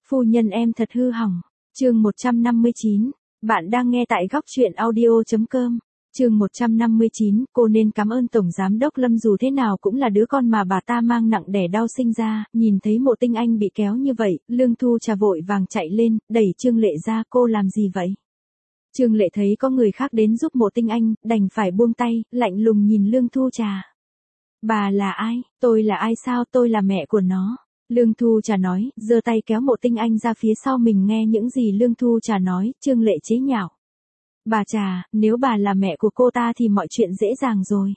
Phu nhân em thật hư hỏng. Chương 159. Bạn đang nghe tại góc truyện audio.com. Chương 159, cô nên cảm ơn Tổng Giám đốc Lâm, dù thế nào cũng là đứa con mà bà ta mang nặng đẻ đau sinh ra. Nhìn thấy Mộ Tinh Anh bị kéo như vậy, Lương Thu Trà vội vàng chạy lên, đẩy Trương Lệ ra. Cô làm gì vậy? Trương Lệ thấy có người khác đến giúp Mộ Tinh Anh, đành phải buông tay, lạnh lùng nhìn Lương Thu Trà. Bà là ai? Tôi là ai sao? Tôi là mẹ của nó. Lương Thu Trà nói, giơ tay kéo Mộ Tinh Anh ra phía sau mình. Nghe những gì Lương Thu Trà nói, Trương Lệ chế nhạo. Bà Trà, nếu bà là mẹ của cô ta thì mọi chuyện dễ dàng rồi.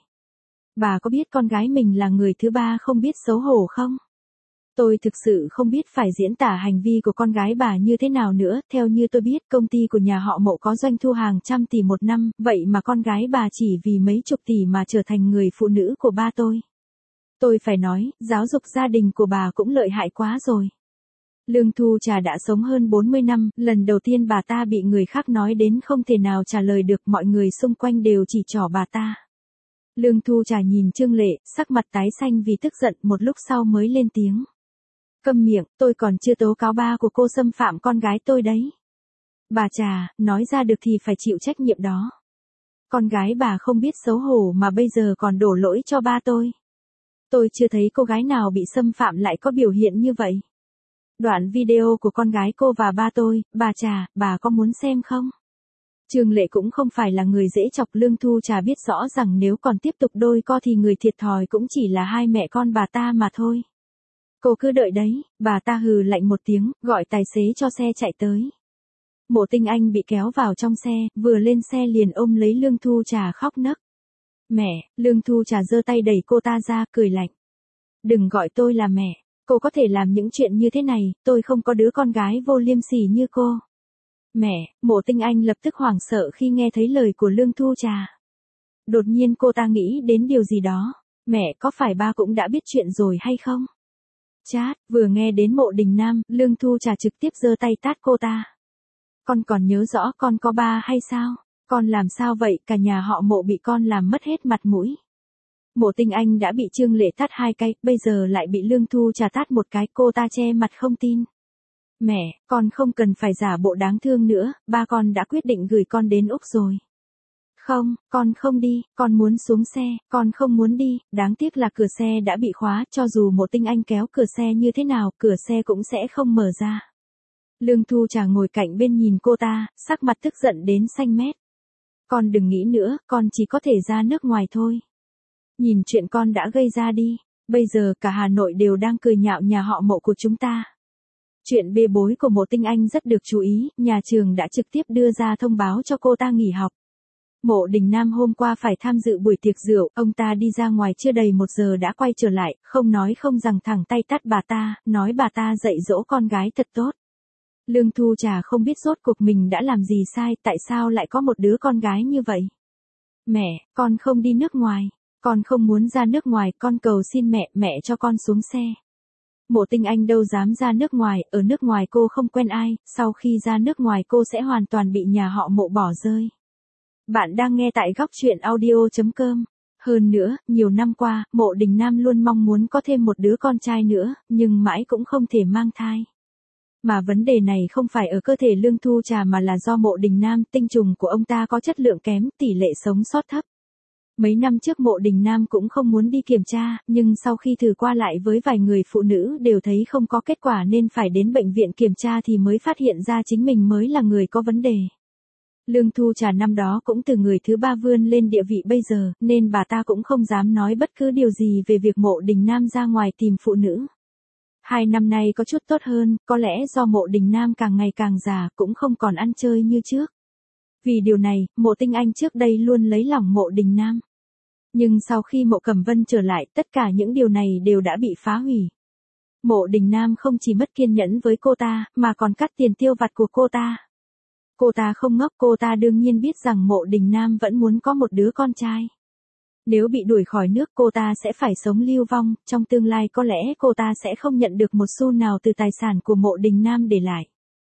Bà có biết con gái mình là người thứ ba không biết xấu hổ không? Tôi thực sự không biết phải diễn tả hành vi của con gái bà như thế nào nữa. Theo như tôi biết, công ty của nhà họ Mộ có doanh thu hàng trăm tỷ một năm, vậy mà con gái bà chỉ vì mấy chục tỷ mà trở thành người phụ nữ của ba tôi. Tôi phải nói, giáo dục gia đình của bà cũng lợi hại quá rồi. Lương Thu Trà đã sống hơn 40 năm, lần đầu tiên bà ta bị người khác nói đến không thể nào trả lời được, mọi người xung quanh đều chỉ trỏ bà ta. Lương Thu Trà nhìn Trương Lệ, sắc mặt tái xanh vì tức giận, một lúc sau mới lên tiếng. Câm miệng, tôi còn chưa tố cáo ba của cô xâm phạm con gái tôi đấy. Bà Trà, nói ra được thì phải chịu trách nhiệm đó. Con gái bà không biết xấu hổ mà bây giờ còn đổ lỗi cho ba tôi. Tôi chưa thấy cô gái nào bị xâm phạm lại có biểu hiện như vậy. Đoạn video của con gái cô và ba tôi, bà Trà, bà có muốn xem không? Trương Lệ cũng không phải là người dễ chọc. Lương Thu Trà biết rõ rằng nếu còn tiếp tục đôi co thì người thiệt thòi cũng chỉ là hai mẹ con bà ta mà thôi. Cô cứ đợi đấy. Bà ta hừ lạnh một tiếng, gọi tài xế cho xe chạy tới. Mộ Tinh Anh bị kéo vào trong xe, vừa lên xe liền ôm lấy Lương Thu Trà khóc nấc. Mẹ. Lương Thu Trà giơ tay đẩy cô ta ra, cười lạnh. Đừng gọi tôi là mẹ. Cô có thể làm những chuyện như thế này, tôi không có đứa con gái vô liêm sỉ như cô. Mẹ. Mộ Tinh Anh lập tức hoảng sợ khi nghe thấy lời của Lương Thu Trà. Đột nhiên cô ta nghĩ đến điều gì đó. Mẹ, có phải ba cũng đã biết chuyện rồi hay không? Chát, vừa nghe đến Mộ Đình Nam, Lương Thu Trà trực tiếp giơ tay tát cô ta. Con còn nhớ rõ con có ba hay sao? Con làm sao vậy? Cả nhà họ Mộ bị con làm mất hết mặt mũi. Mộ Tinh Anh đã bị Trương Lệ tát 2 cái, bây giờ lại bị Lương Thu Trà tát 1 cái, cô ta che mặt không tin. Mẹ, con không cần phải giả bộ đáng thương nữa, ba con đã quyết định gửi con đến Úc rồi. Không, con không đi, con muốn xuống xe, con không muốn đi, đáng tiếc là cửa xe đã bị khóa, cho dù Mộ Tinh Anh kéo cửa xe như thế nào, cửa xe cũng sẽ không mở ra. Lương Thu Trà ngồi cạnh bên nhìn cô ta, sắc mặt tức giận đến xanh mét. Con đừng nghĩ nữa, con chỉ có thể ra nước ngoài thôi. Nhìn chuyện con đã gây ra đi, bây giờ cả Hà Nội đều đang cười nhạo nhà họ Mộ của chúng ta. Chuyện bê bối của Mộ Tinh Anh rất được chú ý, nhà trường đã trực tiếp đưa ra thông báo cho cô ta nghỉ học. Mộ Đình Nam hôm qua phải tham dự buổi tiệc rượu, ông ta đi ra ngoài chưa đầy 1 giờ đã quay trở lại, không nói không rằng thẳng tay tát bà ta, nói bà ta dạy dỗ con gái thật tốt. Lương Thu Trà không biết rốt cuộc mình đã làm gì sai, tại sao lại có một đứa con gái như vậy. Mẹ, con không đi nước ngoài. Con không muốn ra nước ngoài, con cầu xin mẹ, mẹ cho con xuống xe. Mộ Tinh Anh đâu dám ra nước ngoài, ở nước ngoài cô không quen ai, sau khi ra nước ngoài cô sẽ hoàn toàn bị nhà họ Mộ bỏ rơi. Bạn đang nghe tại góc truyện audio.com. Hơn nữa, nhiều năm qua, Mộ Đình Nam luôn mong muốn có thêm một đứa con trai nữa, nhưng mãi cũng không thể mang thai. Mà vấn đề này không phải ở cơ thể Lương Thu Trà mà là do Mộ Đình Nam, tinh trùng của ông ta có chất lượng kém, tỷ lệ sống sót thấp. Mấy năm trước Mộ Đình Nam cũng không muốn đi kiểm tra, nhưng sau khi thử qua lại với vài người phụ nữ đều thấy không có kết quả nên phải đến bệnh viện kiểm tra thì mới phát hiện ra chính mình mới là người có vấn đề. Lương Thu Trà năm đó cũng từ người thứ ba vươn lên địa vị bây giờ, nên bà ta cũng không dám nói bất cứ điều gì về việc Mộ Đình Nam ra ngoài tìm phụ nữ. 2 năm nay có chút tốt hơn, có lẽ do Mộ Đình Nam càng ngày càng già, cũng không còn ăn chơi như trước. Vì điều này, Mộ Tinh Anh trước đây luôn lấy lòng Mộ Đình Nam. Nhưng sau khi Mộ Cẩm Vân trở lại, tất cả những điều này đều đã bị phá hủy. Mộ Đình Nam không chỉ mất kiên nhẫn với cô ta, mà còn cắt tiền tiêu vặt của cô ta. Cô ta không ngốc, cô ta đương nhiên biết rằng Mộ Đình Nam vẫn muốn có một đứa con trai. Nếu bị đuổi khỏi nước cô ta sẽ phải sống lưu vong, trong tương lai có lẽ cô ta sẽ không nhận được một xu nào từ tài sản của Mộ Đình Nam để lại.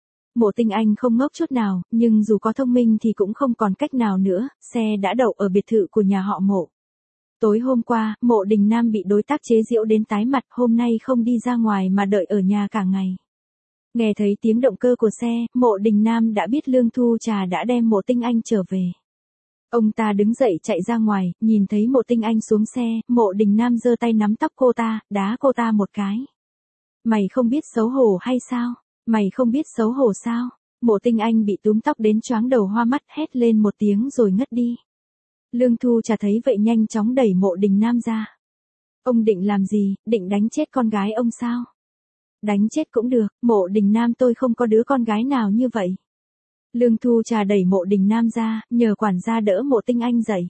Mộ Tinh Anh không ngốc chút nào, nhưng dù có thông minh thì cũng không còn cách nào nữa, xe đã đậu ở biệt thự của nhà họ Mộ. Tối hôm qua, Mộ Đình Nam bị đối tác chế giễu đến tái mặt, hôm nay không đi ra ngoài mà đợi ở nhà cả ngày. Nghe thấy tiếng động cơ của xe, Mộ Đình Nam đã biết Lương Thu Trà đã đem Mộ Tinh Anh trở về. Ông ta đứng dậy chạy ra ngoài, nhìn thấy Mộ Tinh Anh xuống xe, Mộ Đình Nam giơ tay nắm tóc cô ta, đá cô ta một cái. Mày không biết xấu hổ hay sao? Mày không biết xấu hổ sao? Mộ Tinh Anh bị túm tóc đến choáng đầu hoa mắt, hét lên một tiếng rồi ngất đi. Lương Thu Trà thấy vậy nhanh chóng đẩy Mộ Đình Nam ra. Ông định làm gì, định đánh chết con gái ông sao? Đánh chết cũng được, Mộ Đình Nam tôi không có đứa con gái nào như vậy. Lương Thu Trà đẩy Mộ Đình Nam ra, nhờ quản gia đỡ Mộ Tinh Anh dậy.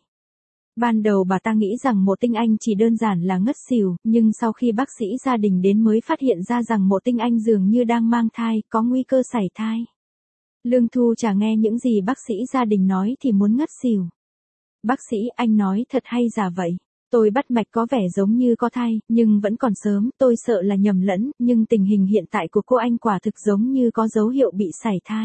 Ban đầu bà ta nghĩ rằng Mộ Tinh Anh chỉ đơn giản là ngất xỉu, nhưng sau khi bác sĩ gia đình đến mới phát hiện ra rằng Mộ Tinh Anh dường như đang mang thai, có nguy cơ sảy thai. Lương Thu Trà nghe những gì bác sĩ gia đình nói thì muốn ngất xỉu. Bác sĩ, anh nói thật hay giả vậy? Tôi bắt mạch có vẻ giống như có thai, nhưng vẫn còn sớm, tôi sợ là nhầm lẫn, nhưng tình hình hiện tại của cô anh quả thực giống như có dấu hiệu bị sảy thai.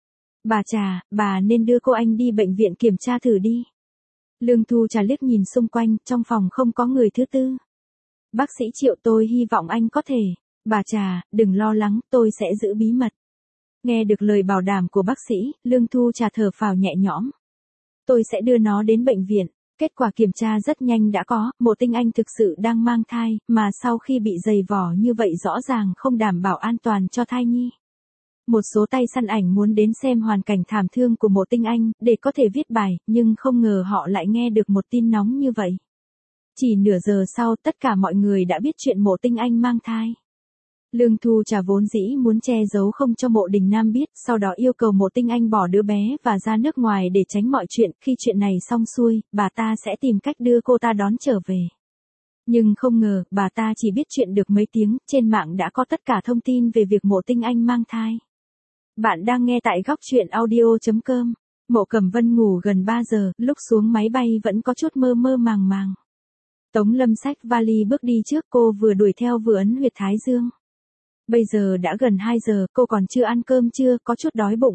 Bà Trà, bà nên đưa cô anh đi bệnh viện kiểm tra thử đi. Lương Thu Trà liếc nhìn xung quanh, trong phòng không có người thứ tư. Bác sĩ Triệu, tôi hy vọng anh có thể. Bà Trà, đừng lo lắng, tôi sẽ giữ bí mật. Nghe được lời bảo đảm của bác sĩ, Lương Thu Trà thở phào nhẹ nhõm. Tôi sẽ đưa nó đến bệnh viện. Kết quả kiểm tra rất nhanh đã có, Mộ Tinh Anh thực sự đang mang thai, mà sau khi bị dày vò như vậy rõ ràng không đảm bảo an toàn cho thai nhi. Một số tay săn ảnh muốn đến xem hoàn cảnh thảm thương của Mộ Tinh Anh, để có thể viết bài, nhưng không ngờ họ lại nghe được một tin nóng như vậy. Chỉ nửa giờ sau, tất cả mọi người đã biết chuyện Mộ Tinh Anh mang thai. Lương Thu Trà vốn dĩ muốn che giấu không cho Mộ Đình Nam biết, sau đó yêu cầu Mộ Tinh Anh bỏ đứa bé và ra nước ngoài để tránh mọi chuyện, khi chuyện này xong xuôi, bà ta sẽ tìm cách đưa cô ta đón trở về. Nhưng không ngờ, bà ta chỉ biết chuyện được mấy tiếng, trên mạng đã có tất cả thông tin về việc Mộ Tinh Anh mang thai. Bạn đang nghe tại góc truyện audio.com. Mộ Cẩm Vân ngủ gần 3 giờ, lúc xuống máy bay vẫn có chút mơ mơ màng màng. Tống Lâm xách vali bước đi trước, cô vừa đuổi theo vừa ấn huyệt thái dương. Bây giờ đã gần 2 giờ, cô còn chưa ăn cơm trưa, có chút đói bụng.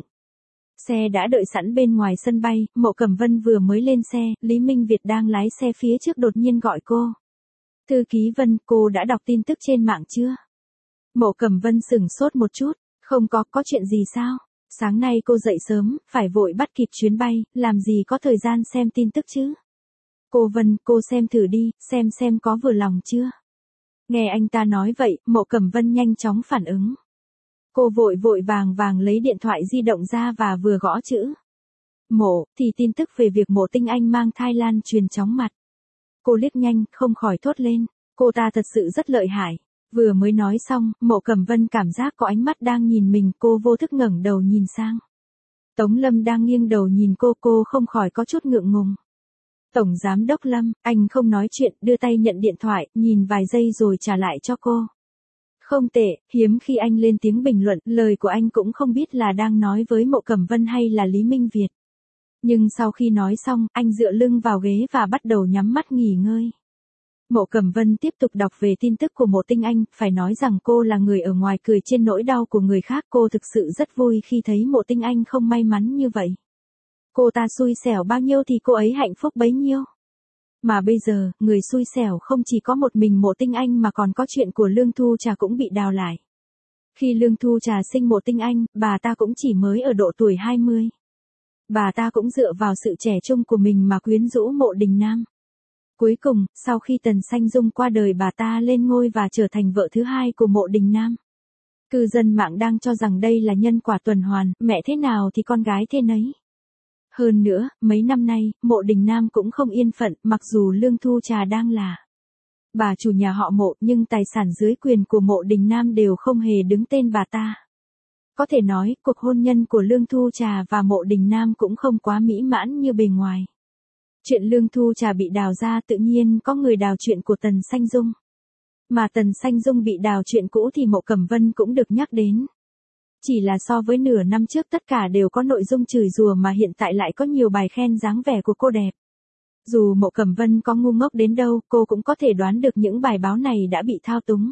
Xe đã đợi sẵn bên ngoài sân bay, Mộ Cẩm Vân vừa mới lên xe, Lý Minh Việt đang lái xe phía trước đột nhiên gọi cô. Thư ký Vân, cô đã đọc tin tức trên mạng chưa? Mộ Cẩm Vân sửng sốt một chút, không có chuyện gì sao? Sáng nay cô dậy sớm, phải vội bắt kịp chuyến bay, làm gì có thời gian xem tin tức chứ? Cô Vân, cô xem thử đi, xem có vừa lòng chưa? Nghe anh ta nói vậy, Mộ Cẩm Vân nhanh chóng phản ứng. Cô vội vàng lấy điện thoại di động ra và vừa gõ chữ. Mộ, thì tin tức về việc Mộ Tinh Anh mang thai lan truyền chóng mặt. Cô liếc nhanh, không khỏi thốt lên, cô ta thật sự rất lợi hại. Vừa mới nói xong, Mộ Cẩm Vân cảm giác có ánh mắt đang nhìn mình, cô vô thức ngẩng đầu nhìn sang. Tống Lâm đang nghiêng đầu nhìn cô không khỏi có chút ngượng ngùng. Tổng Giám đốc Lâm, anh không nói chuyện, đưa tay nhận điện thoại, nhìn vài giây rồi trả lại cho cô. Không tệ, hiếm khi anh lên tiếng bình luận, lời của anh cũng không biết là đang nói với Mộ Cẩm Vân hay là Lý Minh Việt. Nhưng sau khi nói xong, anh dựa lưng vào ghế và bắt đầu nhắm mắt nghỉ ngơi. Mộ Cẩm Vân tiếp tục đọc về tin tức của Mộ Tinh Anh, phải nói rằng cô là người ở ngoài cười trên nỗi đau của người khác, cô thực sự rất vui khi thấy Mộ Tinh Anh không may mắn như vậy. Cô ta xui xẻo bao nhiêu thì cô ấy hạnh phúc bấy nhiêu. Mà bây giờ, người xui xẻo không chỉ có một mình Mộ Tinh Anh mà còn có chuyện của Lương Thu Trà cũng bị đào lại. Khi Lương Thu Trà sinh Mộ Tinh Anh, bà ta cũng chỉ mới ở độ tuổi 20. Bà ta cũng dựa vào sự trẻ trung của mình mà quyến rũ Mộ Đình Nam. Cuối cùng, sau khi Tần Sanh Dung qua đời, bà ta lên ngôi và trở thành vợ thứ hai của Mộ Đình Nam. Cư dân mạng đang cho rằng đây là nhân quả tuần hoàn, mẹ thế nào thì con gái thế nấy. Hơn nữa, mấy năm nay, Mộ Đình Nam cũng không yên phận, mặc dù Lương Thu Trà đang là bà chủ nhà họ Mộ, nhưng tài sản dưới quyền của Mộ Đình Nam đều không hề đứng tên bà ta. Có thể nói, cuộc hôn nhân của Lương Thu Trà và Mộ Đình Nam cũng không quá mỹ mãn như bề ngoài. Chuyện Lương Thu Trà bị đào ra tự nhiên có người đào chuyện của Tần Sanh Dung. Mà Tần Sanh Dung bị đào chuyện cũ thì Mộ Cẩm Vân cũng được nhắc đến. Chỉ là so với nửa năm trước tất cả đều có nội dung chửi rủa mà hiện tại lại có nhiều bài khen dáng vẻ của cô đẹp. Dù Mộ Cẩm Vân có ngu ngốc đến đâu, cô cũng có thể đoán được những bài báo này đã bị thao túng.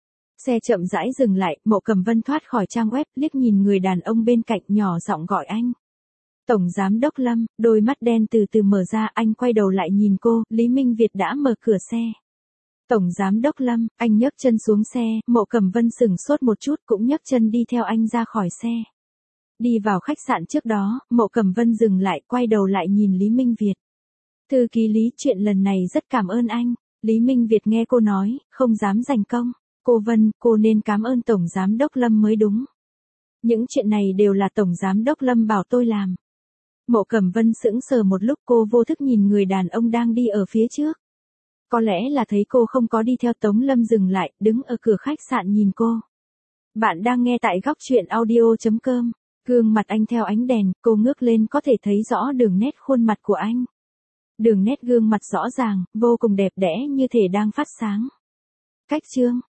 Xe chậm rãi dừng lại, Mộ Cẩm Vân thoát khỏi trang web, liếc nhìn người đàn ông bên cạnh, nhỏ giọng gọi anh. Tổng Giám đốc Lâm, đôi mắt đen từ từ mở ra, anh quay đầu lại nhìn cô, Lý Minh Việt đã mở cửa xe. Tổng Giám đốc Lâm, anh nhấc chân xuống xe, Mộ Cẩm Vân sửng sốt một chút cũng nhấc chân đi theo anh ra khỏi xe. Đi vào khách sạn trước đó, Mộ Cẩm Vân dừng lại, quay đầu lại nhìn Lý Minh Việt. Thư ký Lý, chuyện lần này rất cảm ơn anh. Lý Minh Việt nghe cô nói, không dám giành công. Cô Vân, cô nên cảm ơn Tổng Giám đốc Lâm mới đúng. Những chuyện này đều là Tổng Giám đốc Lâm bảo tôi làm. Mộ Cẩm Vân sững sờ một lúc, cô vô thức nhìn người đàn ông đang đi ở phía trước. Có lẽ là thấy cô không có đi theo Tống Lâm dừng lại, đứng ở cửa khách sạn nhìn cô. Bạn đang nghe tại góc truyện audio.com. Gương mặt anh theo ánh đèn, cô ngước lên có thể thấy rõ đường nét khuôn mặt của anh. Đường nét gương mặt rõ ràng, vô cùng đẹp đẽ như thể đang phát sáng. Cách chương